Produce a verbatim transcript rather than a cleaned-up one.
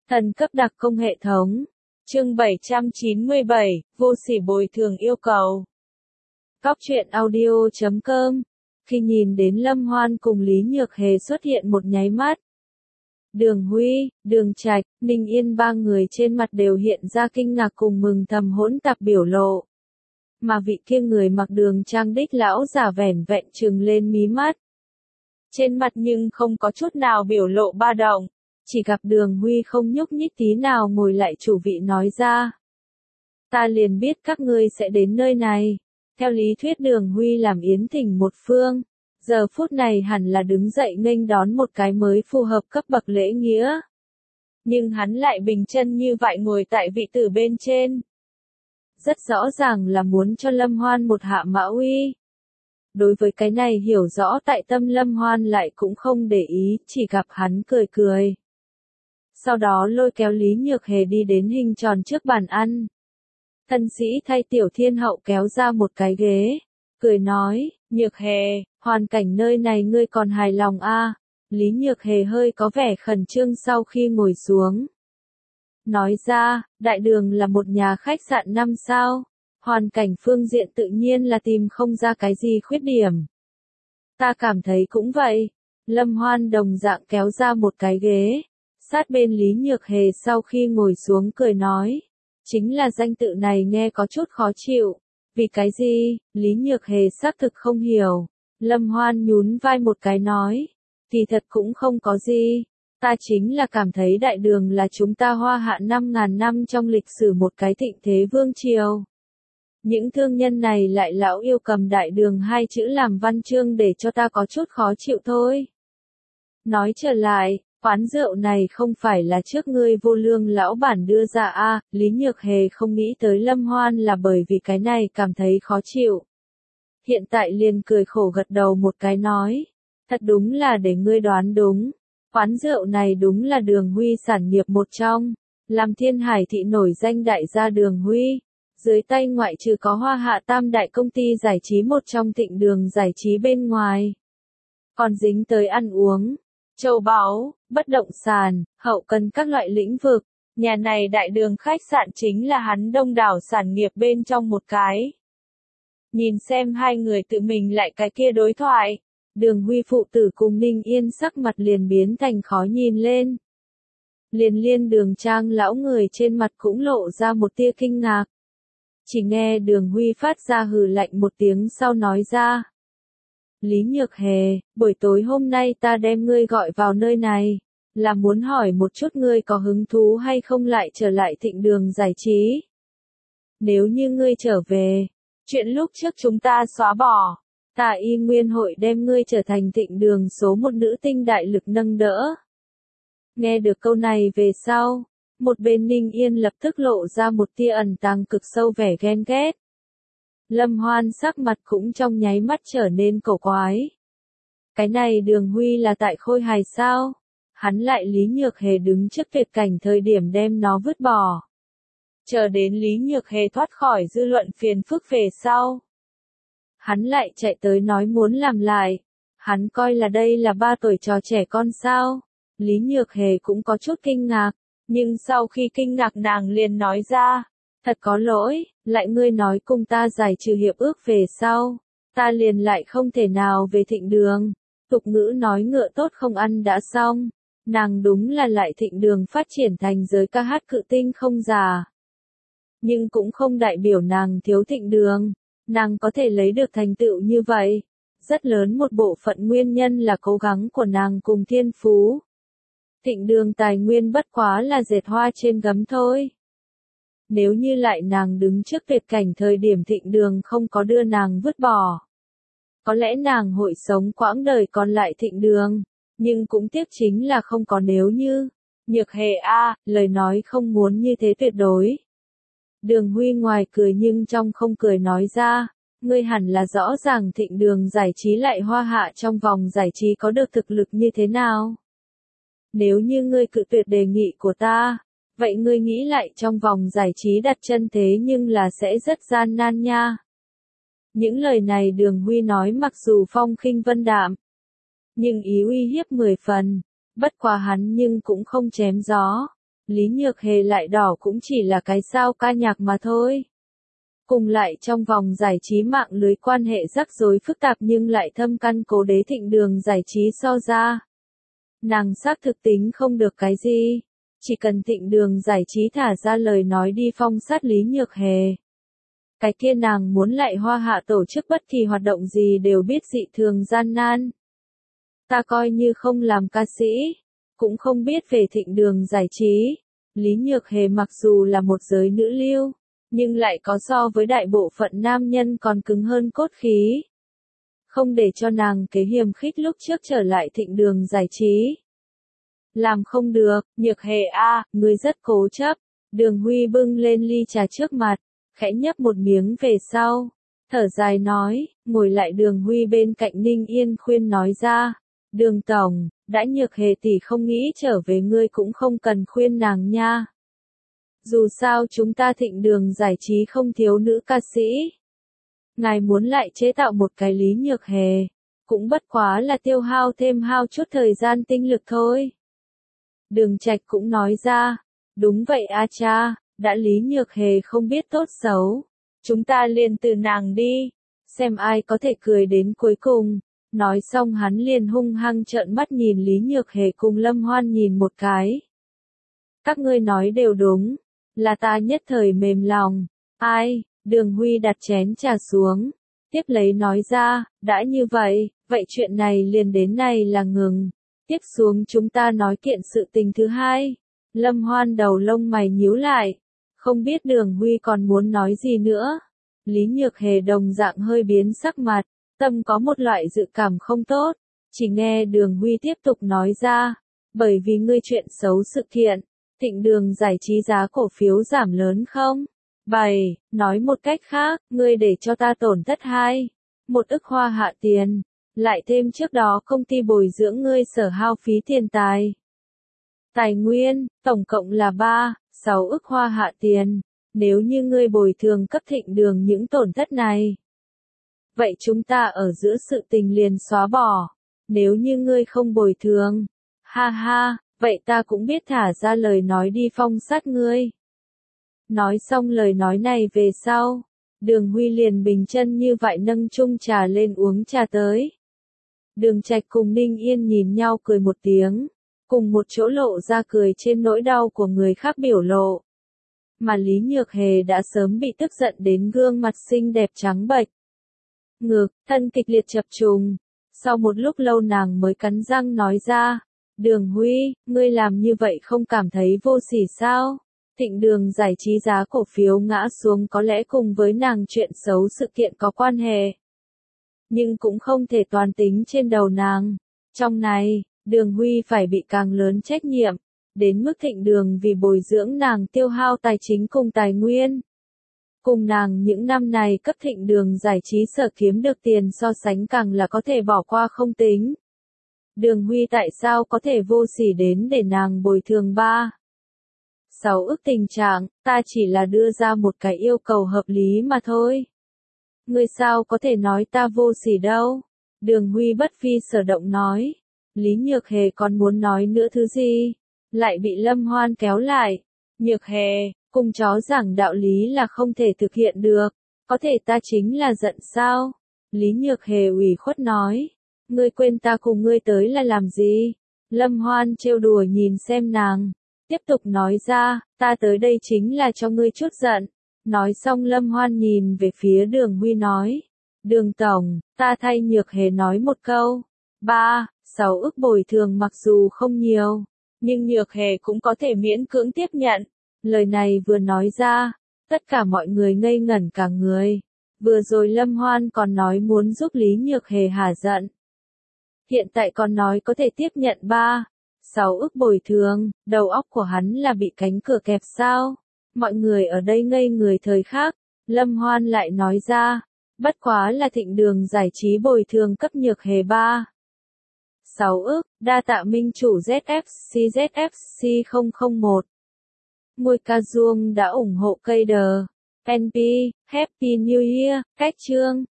Thần cấp đặc công hệ thống. Chương bảy trăm chín mươi bảy, vô sỉ bồi thường yêu cầu. Cóc truyện audio chấm com. Khi nhìn đến Lâm Hoan cùng Lý Nhược Hề xuất hiện một nháy mắt, Đường Huy, Đường Trạch, Ninh Yên ba người trên mặt đều hiện ra kinh ngạc cùng mừng thầm hỗn tạp biểu lộ. Mà vị kia người mặc đường trang đích lão giả vẻn vẹn trừng lên mí mắt. Trên mặt nhưng không có chút nào biểu lộ ba động, chỉ gặp Đường Huy không nhúc nhích tí nào ngồi lại chủ vị nói ra. Ta liền biết các ngươi sẽ đến nơi này. Theo lý thuyết Đường Huy làm yến thỉnh một phương, giờ phút này hẳn là đứng dậy nghênh đón một cái mới phù hợp cấp bậc lễ nghĩa. Nhưng hắn lại bình chân như vậy ngồi tại vị tử bên trên. Rất rõ ràng là muốn cho Lâm Hoan một hạ mã uy. Đối với cái này hiểu rõ tại tâm Lâm Hoan lại cũng không để ý, chỉ gặp hắn cười cười. Sau đó lôi kéo Lý Nhược Hề đi đến hình tròn trước bàn ăn. Thân sĩ thay Tiểu Thiên Hậu kéo ra một cái ghế, cười nói, Nhược Hề, hoàn cảnh nơi này ngươi còn hài lòng a? À? Lý Nhược Hề hơi có vẻ khẩn trương sau khi ngồi xuống. Nói ra, đại đường là một nhà khách sạn năm sao, hoàn cảnh phương diện tự nhiên là tìm không ra cái gì khuyết điểm. Ta cảm thấy cũng vậy. Lâm Hoan đồng dạng kéo ra một cái ghế, sát bên Lý Nhược Hề sau khi ngồi xuống cười nói, chính là danh tự này nghe có chút khó chịu. Vì cái gì? Lý Nhược Hề xác thực không hiểu. Lâm Hoan nhún vai một cái nói, thì thật cũng không có gì. Ta chính là cảm thấy đại đường là chúng ta Hoa Hạ năm ngàn năm trong lịch sử một cái thịnh thế vương triều. Những thương nhân này lại lão yêu cầm đại đường hai chữ làm văn chương để cho ta có chút khó chịu thôi. Nói trở lại, quán rượu này không phải là trước ngươi vô lương lão bản đưa ra a? À, Lý Nhược Hề không nghĩ tới Lâm Hoan là bởi vì cái này cảm thấy khó chịu. Hiện tại liền cười khổ gật đầu một cái nói, thật đúng là để ngươi đoán đúng. Quán rượu này đúng là Đường Huy sản nghiệp một trong, làm Thiên Hải thị nổi danh đại gia Đường Huy. Dưới tay ngoại trừ có Hoa Hạ tam đại công ty giải trí một trong Thịnh Đường giải trí bên ngoài. Còn dính tới ăn uống, châu báu, bất động sản, hậu cần các loại lĩnh vực. Nhà này đại đường khách sạn chính là hắn đông đảo sản nghiệp bên trong một cái. Nhìn xem hai người tự mình lại cái kia đối thoại. Đường Huy phụ tử cùng Ninh Yên sắc mặt liền biến thành khó nhìn lên. Liền liên Đường Trang lão người trên mặt cũng lộ ra một tia kinh ngạc. Chỉ nghe Đường Huy phát ra hừ lạnh một tiếng sau nói ra. Lý Nhược Hề, buổi tối hôm nay ta đem ngươi gọi vào nơi này, là muốn hỏi một chút ngươi có hứng thú hay không lại trở lại Thịnh Đường giải trí. Nếu như ngươi trở về, chuyện lúc trước chúng ta xóa bỏ. Ta y nguyên hội đem ngươi trở thành Thịnh Đường số một nữ tinh đại lực nâng đỡ. Nghe được câu này về sau, một bên Ninh Yên lập tức lộ ra một tia ẩn tàng cực sâu vẻ ghen ghét. Lâm Hoan sắc mặt cũng trong nháy mắt trở nên cổ quái. Cái này Đường Huy là tại Khôi Hài sao? Hắn lại Lý Nhược Hề đứng trước tuyệt cảnh thời điểm đem nó vứt bỏ. Chờ đến Lý Nhược Hề thoát khỏi dư luận phiền phức về sau. Hắn lại chạy tới nói muốn làm lại. Hắn coi là đây là ba tuổi trò trẻ con sao. Lý Nhược Hề cũng có chút kinh ngạc. Nhưng sau khi kinh ngạc nàng liền nói ra. Thật có lỗi, lại ngươi nói cùng ta giải trừ hiệp ước về sau. Ta liền lại không thể nào về Thịnh Đường. Tục ngữ nói ngựa tốt không ăn đã xong. Nàng đúng là lại Thịnh Đường phát triển thành giới ca hát cự tinh không già. Nhưng cũng không đại biểu nàng thiếu Thịnh Đường. Nàng có thể lấy được thành tựu như vậy. Rất lớn một bộ phận nguyên nhân là cố gắng của nàng cùng thiên phú. Thịnh Đường tài nguyên bất quá là dệt hoa trên gấm thôi. Nếu như lại nàng đứng trước tuyệt cảnh thời điểm Thịnh Đường không có đưa nàng vứt bỏ. Có lẽ nàng hội sống quãng đời còn lại Thịnh Đường. Nhưng cũng tiếc chính là không có nếu như. Nhược Hề a, lời nói không muốn như thế tuyệt đối. Đường Huy ngoài cười nhưng trong không cười nói ra, ngươi hẳn là rõ ràng Thịnh Đường giải trí lại Hoa Hạ trong vòng giải trí có được thực lực như thế nào. Nếu như ngươi cự tuyệt đề nghị của ta, vậy ngươi nghĩ lại trong vòng giải trí đặt chân thế nhưng là sẽ rất gian nan nha. Những lời này Đường Huy nói mặc dù phong khinh vân đạm, nhưng ý uy hiếp mười phần, bất quá hắn nhưng cũng không chém gió. Lý Nhược Hề lại đỏ cũng chỉ là cái sao ca nhạc mà thôi. Cùng lại trong vòng giải trí mạng lưới quan hệ rắc rối phức tạp nhưng lại thâm căn cố đế Thịnh Đường Giải Trí so ra. Nàng xác thực tính không được cái gì. Chỉ cần Thịnh Đường Giải Trí thả ra lời nói đi phong sát Lý Nhược Hề. Cái kia nàng muốn lại hoa hạ tổ chức bất kỳ hoạt động gì đều biết dị thường gian nan. Ta coi như không làm ca sĩ, cũng không biết về Thịnh Đường Giải Trí. Lý Nhược Hề mặc dù là một giới nữ lưu, nhưng lại có so với đại bộ phận nam nhân còn cứng hơn cốt khí. Không để cho nàng kế hiềm khích lúc trước trở lại Thịnh Đường Giải Trí. Làm không được, Nhược Hề a, ngươi rất cố chấp. Đường Huy bưng lên ly trà trước mặt, khẽ nhấp một miếng về sau. Thở dài nói, ngồi lại Đường Huy bên cạnh Ninh Yên khuyên nói ra. Đường Tổng, đã Nhược Hề tỷ không nghĩ trở về ngươi cũng không cần khuyên nàng nha. Dù sao chúng ta Thịnh Đường Giải Trí không thiếu nữ ca sĩ. Ngài muốn lại chế tạo một cái Lý Nhược Hề, cũng bất quá là tiêu hao thêm hao chút thời gian tinh lực thôi. Đường Trạch cũng nói ra, đúng vậy a cha, đã Lý Nhược Hề không biết tốt xấu. Chúng ta liền từ nàng đi, xem ai có thể cười đến cuối cùng. Nói xong hắn liền hung hăng trợn mắt nhìn Lý Nhược Hề cùng Lâm Hoan nhìn một cái. Các ngươi nói đều đúng, là ta nhất thời mềm lòng. Ai, Đường Huy đặt chén trà xuống, tiếp lấy nói ra, đã như vậy, vậy chuyện này liền đến này là ngừng. Tiếp xuống chúng ta nói kiện sự tình thứ hai. Lâm Hoan đầu lông mày nhíu lại, không biết Đường Huy còn muốn nói gì nữa. Lý Nhược Hề đồng dạng hơi biến sắc mặt, tâm có một loại dự cảm không tốt. Chỉ nghe Đường Huy tiếp tục nói ra, bởi vì ngươi chuyện xấu sự kiện, Thịnh Đường Giải Trí giá cổ phiếu giảm lớn không? Bảy, nói một cách khác, ngươi để cho ta tổn thất hai, một ức hoa hạ tiền, lại thêm trước đó công ty bồi dưỡng ngươi sở hao phí tiền tài. Tài nguyên, tổng cộng là ba, sáu ức hoa hạ tiền, nếu như ngươi bồi thường cấp Thịnh Đường những tổn thất này. Vậy chúng ta ở giữa sự tình liền xóa bỏ, nếu như ngươi không bồi thường, ha ha, vậy ta cũng biết thả ra lời nói đi phong sát ngươi. Nói xong lời nói này về sau, Đường Huy liền bình chân như vậy nâng chung trà lên uống trà tới. Đường Trạch cùng Ninh Yên nhìn nhau cười một tiếng, cùng một chỗ lộ ra cười trên nỗi đau của người khác biểu lộ. Mà Lý Nhược Hề đã sớm bị tức giận đến gương mặt xinh đẹp trắng bệch. Ngực, thân kịch liệt chập trùng. Sau một lúc lâu nàng mới cắn răng nói ra, Đường Huy, ngươi làm như vậy không cảm thấy vô sỉ sao? Thịnh Đường Giải Trí giá cổ phiếu ngã xuống có lẽ cùng với nàng chuyện xấu sự kiện có quan hệ. Nhưng cũng không thể toàn tính trên đầu nàng. Trong này, Đường Huy phải bị càng lớn trách nhiệm, đến mức Thịnh Đường vì bồi dưỡng nàng tiêu hao tài chính cùng tài nguyên. Cùng nàng những năm này cấp Thịnh Đường Giải Trí sở kiếm được tiền so sánh càng là có thể bỏ qua không tính. Đường Huy tại sao có thể vô sỉ đến để nàng bồi thường ba, sáu ức tình trạng, ta chỉ là đưa ra một cái yêu cầu hợp lý mà thôi. Ngươi sao có thể nói ta vô sỉ đâu? Đường Huy bất phi sở động nói. Lý Nhược Hề còn muốn nói nữa thứ gì? Lại bị Lâm Hoan kéo lại. Nhược Hề, cùng chó giảng đạo lý là không thể thực hiện được. Có thể ta chính là giận sao? Lý Nhược Hề ủy khuất nói. Ngươi quên ta cùng ngươi tới là làm gì? Lâm Hoan trêu đùa nhìn xem nàng. Tiếp tục nói ra, ta tới đây chính là cho ngươi chút giận. Nói xong Lâm Hoan nhìn về phía Đường Huy nói. Đường Tổng, ta thay Nhược Hề nói một câu. Ba, sáu ức bồi thường mặc dù không nhiều, nhưng Nhược Hề cũng có thể miễn cưỡng tiếp nhận. Lời này vừa nói ra, tất cả mọi người ngây ngẩn cả người. Vừa rồi Lâm Hoan còn nói muốn giúp Lý Nhược Hề hả giận. Hiện tại còn nói có thể tiếp nhận ba, sáu ức bồi thường, đầu óc của hắn là bị cánh cửa kẹp sao? Mọi người ở đây ngây người thời khắc, Lâm Hoan lại nói ra, bất quá là Thịnh Đường Giải Trí bồi thường cấp Nhược Hề ba, sáu ức, đa tạ minh chủ Z F C Z F C không không một. Ngôi ca duông đã ủng hộ cây đờ. en pê, Happy New Year, cách chương.